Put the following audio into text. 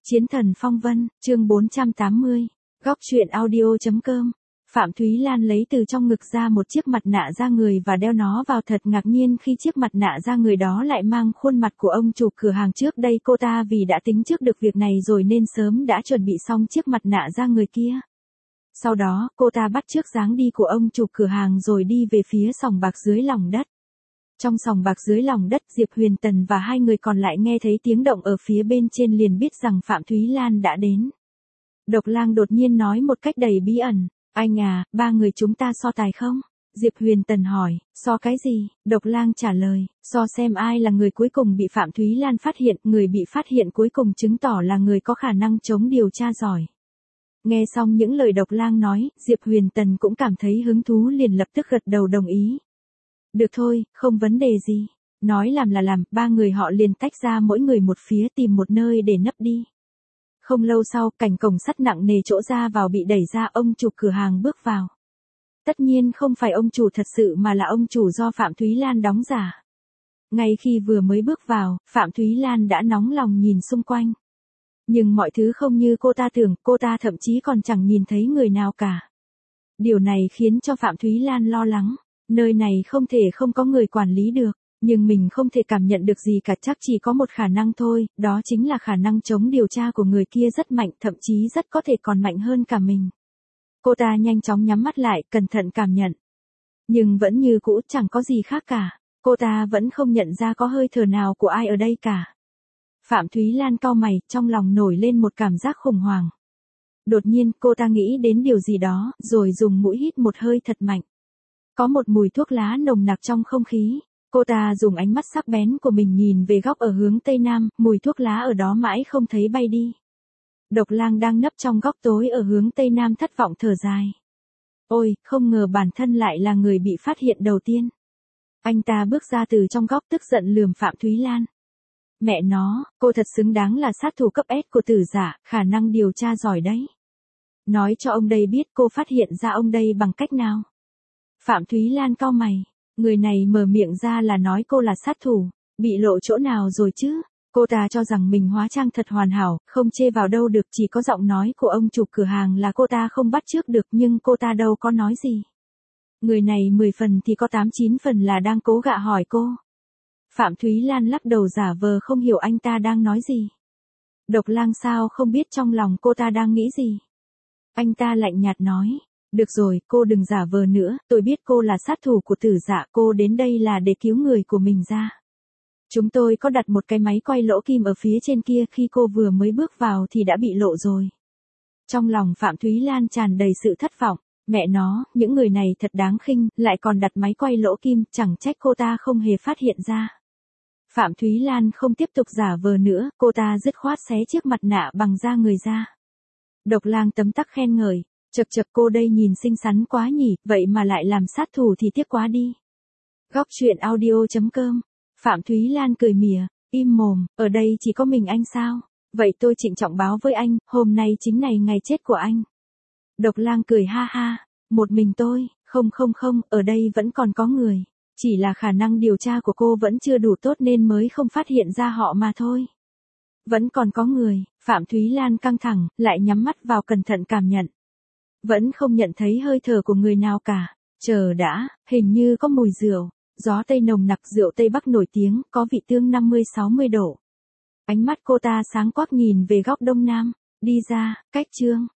Chiến thần phong vân, chương 480. Góc truyện audio.com. Phạm Thúy Lan lấy từ trong ngực ra một chiếc mặt nạ da người và đeo nó vào, thật ngạc nhiên khi chiếc mặt nạ da người đó lại mang khuôn mặt của ông chủ cửa hàng trước đây. Cô ta vì đã tính trước được việc này rồi nên sớm đã chuẩn bị xong chiếc mặt nạ da người kia. Sau đó, cô ta bắt chước dáng đi của ông chủ cửa hàng rồi đi về phía sòng bạc dưới lòng đất. Trong sòng bạc dưới lòng đất, Diệp Huyền Tần và hai người còn lại nghe thấy tiếng động ở phía bên trên liền biết rằng Phạm Thúy Lan đã đến. Độc Lang đột nhiên nói một cách đầy bí ẩn, anh à, ba người chúng ta so tài không? Diệp Huyền Tần hỏi, so cái gì? Độc Lang trả lời, so xem ai là người cuối cùng bị Phạm Thúy Lan phát hiện, người bị phát hiện cuối cùng chứng tỏ là người có khả năng chống điều tra giỏi. Nghe xong những lời Độc Lang nói, Diệp Huyền Tần cũng cảm thấy hứng thú liền lập tức gật đầu đồng ý. Được thôi, không vấn đề gì. Nói làm là làm, ba người họ liền tách ra mỗi người một phía tìm một nơi để nấp đi. Không lâu sau, cảnh cổng sắt nặng nề chỗ ra vào bị đẩy ra, ông chủ cửa hàng bước vào. Tất nhiên không phải ông chủ thật sự mà là ông chủ do Phạm Thúy Lan đóng giả. Ngay khi vừa mới bước vào, Phạm Thúy Lan đã nóng lòng nhìn xung quanh. Nhưng mọi thứ không như cô ta tưởng, cô ta thậm chí còn chẳng nhìn thấy người nào cả. Điều này khiến cho Phạm Thúy Lan lo lắng. Nơi này không thể không có người quản lý được, nhưng mình không thể cảm nhận được gì cả, chắc chỉ có một khả năng thôi, đó chính là khả năng chống điều tra của người kia rất mạnh, thậm chí rất có thể còn mạnh hơn cả mình. Cô ta nhanh chóng nhắm mắt lại, cẩn thận cảm nhận. Nhưng vẫn như cũ, chẳng có gì khác cả, cô ta vẫn không nhận ra có hơi thở nào của ai ở đây cả. Phạm Thúy Lan cau mày, trong lòng nổi lên một cảm giác khủng hoảng. Đột nhiên, cô ta nghĩ đến điều gì đó, rồi dùng mũi hít một hơi thật mạnh. Có một mùi thuốc lá nồng nặc trong không khí. Cô ta dùng ánh mắt sắc bén của mình nhìn về góc ở hướng tây nam, mùi thuốc lá ở đó mãi không thấy bay đi. Độc Lang đang nấp trong góc tối ở hướng tây nam thất vọng thở dài. Ôi, không ngờ bản thân lại là người bị phát hiện đầu tiên. Anh ta bước ra từ trong góc tức giận lườm Phạm Thúy Lan. Mẹ nó, cô thật xứng đáng là sát thủ cấp S của Tử Giả, khả năng điều tra giỏi đấy. Nói cho ông đây biết cô phát hiện ra ông đây bằng cách nào. Phạm Thúy Lan cau mày, người này mở miệng ra là nói cô là sát thủ, bị lộ chỗ nào rồi chứ? Cô ta cho rằng mình hóa trang thật hoàn hảo, không chê vào đâu được, chỉ có giọng nói của ông chủ cửa hàng là cô ta không bắt chước được, nhưng cô ta đâu có nói gì. Người này 10 phần thì có 8-9 phần là đang cố gạ hỏi cô. Phạm Thúy Lan lắc đầu giả vờ không hiểu anh ta đang nói gì. Độc Lang sao không biết trong lòng cô ta đang nghĩ gì. Anh ta lạnh nhạt nói. Được rồi, cô đừng giả vờ nữa, tôi biết cô là sát thủ của Tử Dạ, cô đến đây là để cứu người của mình ra. Chúng tôi có đặt một cái máy quay lỗ kim ở phía trên kia, khi cô vừa mới bước vào thì đã bị lộ rồi. Trong lòng Phạm Thúy Lan tràn đầy sự thất vọng, mẹ nó, những người này thật đáng khinh, lại còn đặt máy quay lỗ kim, chẳng trách cô ta không hề phát hiện ra. Phạm Thúy Lan không tiếp tục giả vờ nữa, cô ta dứt khoát xé chiếc mặt nạ bằng da người ra. Độc Lang tấm tắc khen ngợi. Chậc chậc, cô đây nhìn xinh xắn quá nhỉ, vậy mà lại làm sát thủ thì tiếc quá đi. Góc truyện audio.com. Phạm Thúy Lan cười mỉa, im mồm, ở đây chỉ có mình anh sao? Vậy tôi trịnh trọng báo với anh, hôm nay chính này ngày chết của anh. Độc Lang cười ha ha, một mình tôi, không, ở đây vẫn còn có người. Chỉ là khả năng điều tra của cô vẫn chưa đủ tốt nên mới không phát hiện ra họ mà thôi. Vẫn còn có người, Phạm Thúy Lan căng thẳng, lại nhắm mắt vào cẩn thận cảm nhận. Vẫn không nhận thấy hơi thở của người nào cả. Chờ đã, hình như có mùi rượu. Gió Tây nồng nặc, rượu Tây Bắc nổi tiếng, có vị tương 50-60 độ. Ánh mắt cô ta sáng quắc nhìn về góc đông nam. Đi ra, cách Trương.